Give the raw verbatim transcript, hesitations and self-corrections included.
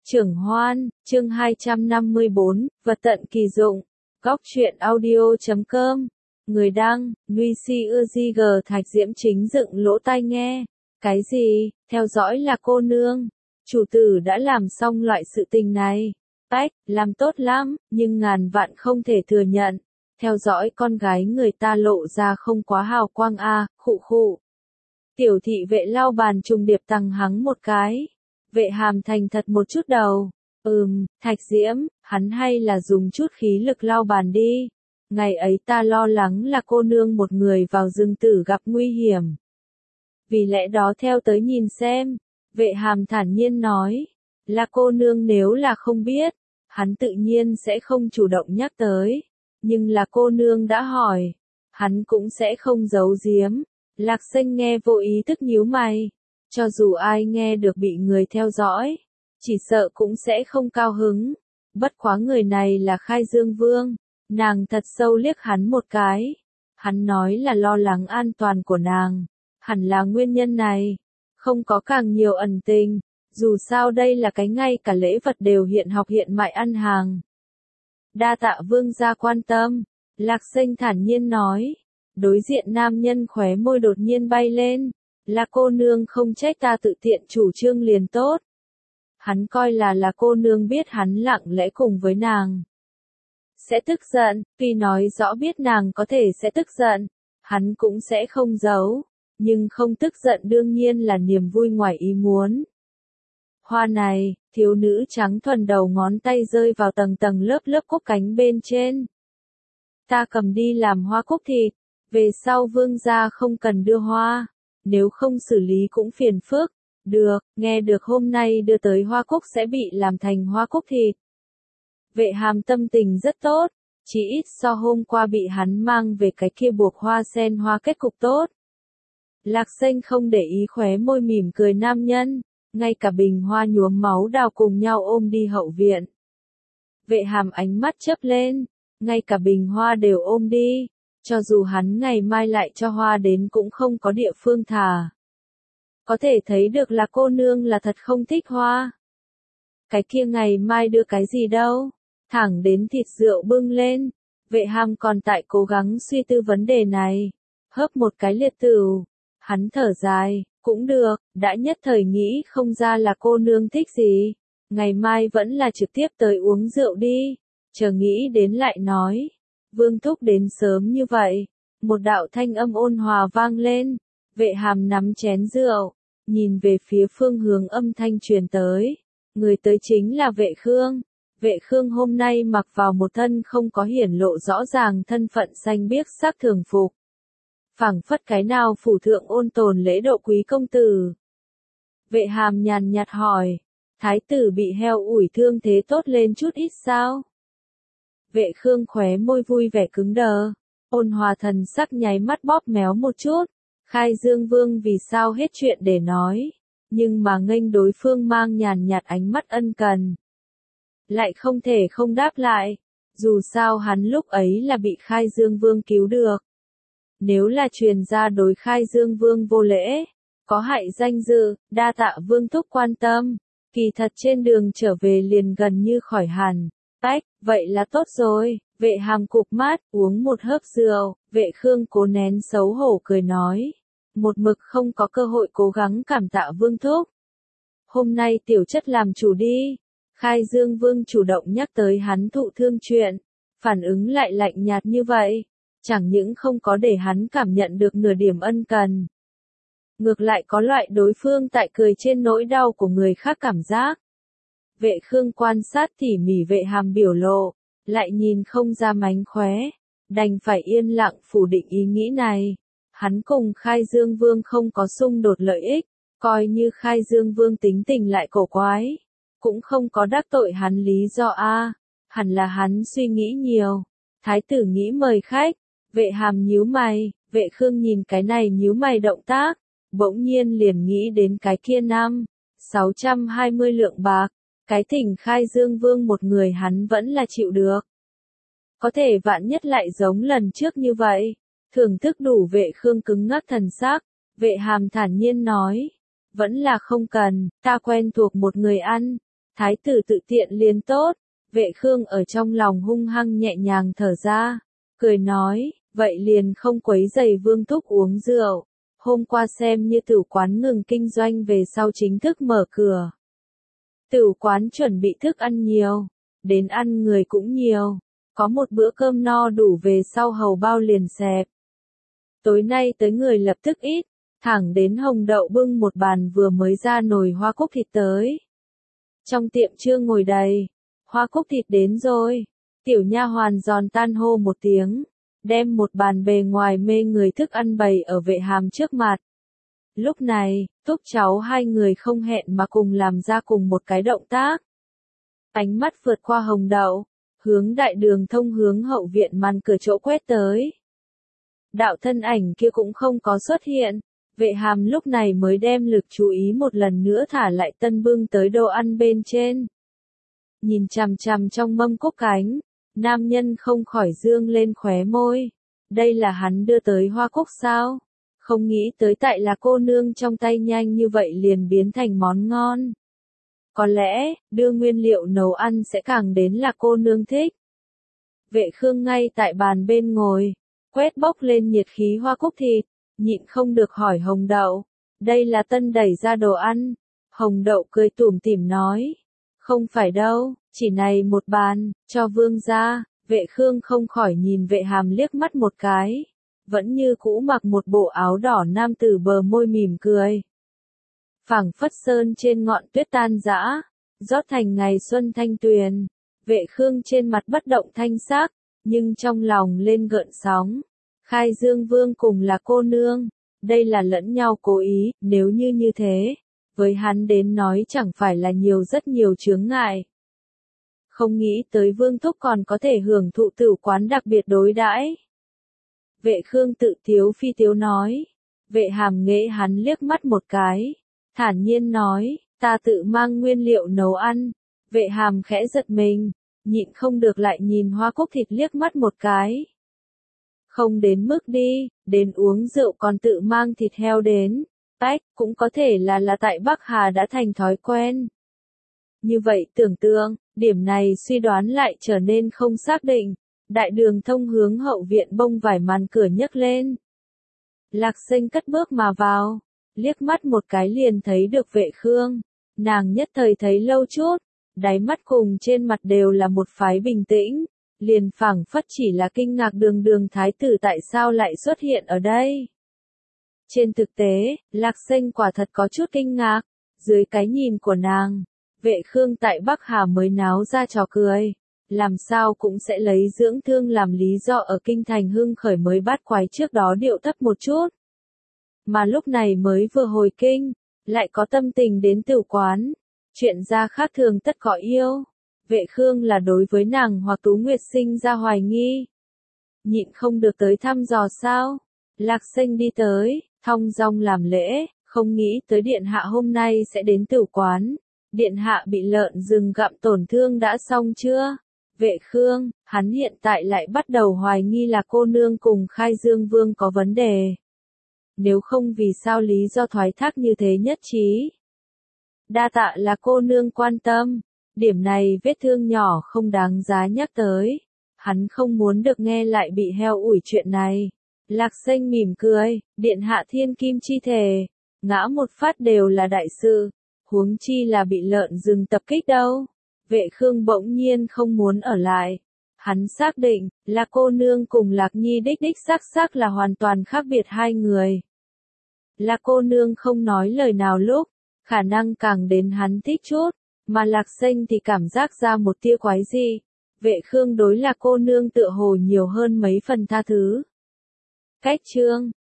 Trưởng Hoan, chương hai trăm năm mươi bốn, vật tận kỳ dụng. Góc truyện audio chấm com. Người đăng, Nguy Si Ưa Di G Thạch Diễm chính dựng lỗ tai nghe. Cái gì? Theo dõi là cô nương. Chủ tử đã làm xong loại sự tình này. Tách, làm tốt lắm, nhưng ngàn vạn không thể thừa nhận. Theo dõi con gái người ta lộ ra không quá hào quang a, à, khụ khụ. Tiểu thị vệ lau bàn trùng điệp tăng hắng một cái. Vệ Hàm thành thật một chút đầu. Ừm, Thạch Diễm, hắn hay là dùng chút khí lực lau bàn đi. Ngày ấy ta lo lắng là cô nương một người vào rừng tử gặp nguy hiểm. Vì lẽ đó theo tới nhìn xem. Vệ Hàm thản nhiên nói. Là cô nương nếu là không biết, hắn tự nhiên sẽ không chủ động nhắc tới. Nhưng là cô nương đã hỏi, hắn cũng sẽ không giấu giếm. Lạc Sinh nghe vô ý thức nhíu mày. Cho dù ai nghe được bị người theo dõi, chỉ sợ cũng sẽ không cao hứng. Bất quá người này là Khai Dương Vương. Nàng thật sâu liếc hắn một cái. Hắn nói là lo lắng an toàn của nàng. Hẳn là nguyên nhân này. Không có càng nhiều ẩn tình. Dù sao đây là cái ngay cả lễ vật đều hiện học hiện mại ăn hàng. Đa tạ vương gia quan tâm. Lạc Sinh thản nhiên nói. Đối diện nam nhân khóe môi đột nhiên bay lên. Là cô nương không trách ta tự tiện chủ trương liền tốt. Hắn coi là là cô nương biết hắn lặng lẽ cùng với nàng. Sẽ tức giận, tuy nói rõ biết nàng có thể sẽ tức giận. Hắn cũng sẽ không giấu. Nhưng không tức giận đương nhiên là niềm vui ngoài ý muốn. Hoa này, thiếu nữ trắng thuần đầu ngón tay rơi vào tầng tầng lớp lớp cúc cánh bên trên. Ta cầm đi làm hoa cúc thịt. Về sau vương gia không cần đưa hoa. Nếu không xử lý cũng phiền phức. Được, nghe được hôm nay đưa tới hoa cúc sẽ bị làm thành hoa cúc thịt. Vệ Hàm tâm tình rất tốt. Chỉ ít so hôm qua bị hắn mang về cái kia buộc hoa sen hoa kết cục tốt. Lạc Sinh không để ý khóe môi mỉm cười nam nhân. Ngay cả bình hoa nhuốm máu đào cùng nhau ôm đi hậu viện. Vệ Hàm ánh mắt chớp lên. Ngay cả bình hoa đều ôm đi. Cho dù hắn ngày mai lại cho hoa đến cũng không có địa phương thả. Có thể thấy được là cô nương là thật không thích hoa. Cái kia ngày mai đưa cái gì đâu. Thẳng đến thịt rượu bưng lên. Vệ Hàm còn tại cố gắng suy tư vấn đề này. Hớp một cái liệt tửu. Hắn thở dài. Cũng được, đã nhất thời nghĩ không ra là cô nương thích gì. Ngày mai vẫn là trực tiếp tới uống rượu đi. Chờ nghĩ đến lại nói. Vương thúc đến sớm như vậy. Một đạo thanh âm ôn hòa vang lên. Vệ Hàm nắm chén rượu. Nhìn về phía phương hướng âm thanh truyền tới. Người tới chính là vệ Khương. Vệ Khương hôm nay mặc vào một thân không có hiển lộ rõ ràng thân phận xanh biếc sắc thường phục. Phảng phất cái nào phủ thượng ôn tồn lễ độ quý công tử. Vệ Hàm nhàn nhạt hỏi. Thái tử bị heo ủi thương thế tốt lên chút ít sao? Vệ Khương khóe môi vui vẻ cứng đờ. Ôn hòa thần sắc nháy mắt bóp méo một chút. Khai Dương Vương vì sao hết chuyện để nói. Nhưng mà nghênh đối phương mang nhàn nhạt ánh mắt ân cần. Lại không thể không đáp lại. Dù sao hắn lúc ấy là bị Khai Dương Vương cứu được. Nếu là truyền ra đối Khai Dương Vương vô lễ, có hại danh dự, đa tạ Vương thúc quan tâm. Kỳ thật trên đường trở về liền gần như khỏi hẳn. Tách, vậy là tốt rồi. Vệ Hàm cụp mắt, uống một hớp rượu. Vệ Khương cố nén xấu hổ cười nói. Một mực không có cơ hội cố gắng cảm tạ Vương thúc. Hôm nay tiểu chất làm chủ đi. Khai Dương Vương chủ động nhắc tới hắn thụ thương chuyện. Phản ứng lại lạnh nhạt như vậy. Chẳng những không có để hắn cảm nhận được nửa điểm ân cần. Ngược lại có loại đối phương tại cười trên nỗi đau của người khác cảm giác. Vệ Khương quan sát tỉ mỉ Vệ Hàm biểu lộ, lại nhìn không ra mánh khóe, đành phải yên lặng phủ định ý nghĩ này. Hắn cùng Khai Dương Vương không có xung đột lợi ích, coi như Khai Dương Vương tính tình lại cổ quái, cũng không có đắc tội hắn lý do a, hẳn là hắn suy nghĩ nhiều. Thái tử nghĩ mời khách. Vệ Hàm nhíu mày. Vệ Khương nhìn cái này nhíu mày động tác, bỗng nhiên liền nghĩ đến cái kia năm, sáu trăm hai mươi lượng bạc. Cái thỉnh Khai Dương Vương một người hắn vẫn là chịu được. Có thể vạn nhất lại giống lần trước như vậy. Thưởng thức đủ. Vệ Khương cứng ngắc thần sắc. Vệ Hàm thản nhiên nói. Vẫn là không cần, ta quen thuộc một người ăn. Thái tử tự tiện liền tốt, Vệ Khương ở trong lòng hung hăng nhẹ nhàng thở ra, cười nói, vậy liền không quấy rầy Vương thúc uống rượu. Hôm qua xem như tử quán ngừng kinh doanh về sau chính thức mở cửa. Tử quán chuẩn bị thức ăn nhiều, đến ăn người cũng nhiều, có một bữa cơm no đủ về sau hầu bao liền xẹp. Tối nay tới người lập tức ít, thẳng đến Hồng Đậu bưng một bàn vừa mới ra nồi hoa cúc thịt tới. Trong tiệm chưa ngồi đầy, hoa cúc thịt đến rồi, tiểu nha hoàn giòn tan hô một tiếng, đem một bàn bề ngoài mê người thức ăn bày ở Vệ Hàm trước mặt. Lúc này, thúc cháu hai người không hẹn mà cùng làm ra cùng một cái động tác. Ánh mắt vượt qua Hồng Đậu, hướng đại đường thông hướng hậu viện màn cửa chỗ quét tới. Đạo thân ảnh kia cũng không có xuất hiện, Vệ Hàm lúc này mới đem lực chú ý một lần nữa thả lại tân bưng tới đồ ăn bên trên. Nhìn chằm chằm trong mâm cúc cánh, nam nhân không khỏi dương lên khóe môi. Đây là hắn đưa tới hoa cúc sao? Không nghĩ tới tại là cô nương trong tay nhanh như vậy liền biến thành món ngon. Có lẽ, đưa nguyên liệu nấu ăn sẽ càng đến là cô nương thích. Vệ Khương ngay tại bàn bên ngồi, quét bốc lên nhiệt khí hoa cúc thịt, nhịn không được hỏi Hồng Đậu, đây là tân đẩy ra đồ ăn. Hồng Đậu cười tủm tỉm nói, không phải đâu, chỉ này một bàn, cho vương gia. Vệ Khương không khỏi nhìn Vệ Hàm liếc mắt một cái, vẫn như cũ mặc một bộ áo đỏ nam tử bờ môi mỉm cười. Phảng phất sơn trên ngọn tuyết tan rã, rót thành ngày xuân thanh tuyền. Vệ Khương trên mặt bất động thanh sắc, nhưng trong lòng lên gợn sóng. Khai Dương Vương cùng là cô nương, đây là lẫn nhau cố ý, nếu như như thế, với hắn đến nói chẳng phải là nhiều rất nhiều chướng ngại. Không nghĩ tới Vương thúc còn có thể hưởng thụ tử quán đặc biệt đối đãi. Vệ Khương tự tiếu phi tiếu nói. Vệ Hàm nghễ hắn liếc mắt một cái, thản nhiên nói, ta tự mang nguyên liệu nấu ăn. Vệ Hàm khẽ giật mình, nhịn không được lại nhìn hoa cúc thịt liếc mắt một cái. Không đến mức đi, đến uống rượu còn tự mang thịt heo đến. Ách, cũng có thể là là tại Bắc Hà đã thành thói quen. Như vậy tưởng tượng, điểm này suy đoán lại trở nên không xác định. Đại đường thông hướng hậu viện bông vải màn cửa nhấc lên. Lạc Sinh cất bước mà vào, liếc mắt một cái liền thấy được Vệ Khương. Nàng nhất thời thấy lâu chút, đáy mắt cùng trên mặt đều là một phái bình tĩnh, liền phảng phất chỉ là kinh ngạc đường đường thái tử tại sao lại xuất hiện ở đây. Trên thực tế, Lạc Sinh quả thật có chút kinh ngạc, dưới cái nhìn của nàng, Vệ Khương tại Bắc Hà mới náo ra trò cười, làm sao cũng sẽ lấy dưỡng thương làm lý do ở kinh thành hưng khởi mới bắt quái trước đó điệu thấp một chút. Mà lúc này mới vừa hồi kinh, lại có tâm tình đến tử quán, chuyện ra khác thường tất có yêu. Vệ Khương là đối với nàng hoặc Tú Nguyệt sinh ra hoài nghi. Nhịn không được tới thăm dò sao? Lạc Sinh đi tới, thong dong làm lễ, không nghĩ tới điện hạ hôm nay sẽ đến tử quán. Điện hạ bị lợn rừng gặm tổn thương đã xong chưa? Vệ Khương, hắn hiện tại lại bắt đầu hoài nghi là cô nương cùng Khai Dương Vương có vấn đề. Nếu không vì sao lý do thoái thác như thế nhất trí. Đa tạ là cô nương quan tâm, điểm này vết thương nhỏ không đáng giá nhắc tới. Hắn không muốn được nghe lại bị heo ủi chuyện này. Lạc Sinh mỉm cười, điện hạ thiên kim chi thể, ngã một phát đều là đại sự, huống chi là bị lợn rừng tập kích đâu. Vệ Khương bỗng nhiên không muốn ở lại. Hắn xác định, là cô nương cùng Lạc Nhi đích đích xác xác là hoàn toàn khác biệt hai người. Là cô nương không nói lời nào lúc, khả năng càng đến hắn thích chút, mà Lạc Sinh thì cảm giác ra một tia quái dị. Vệ Khương đối là cô nương tựa hồ nhiều hơn mấy phần tha thứ. Cách chương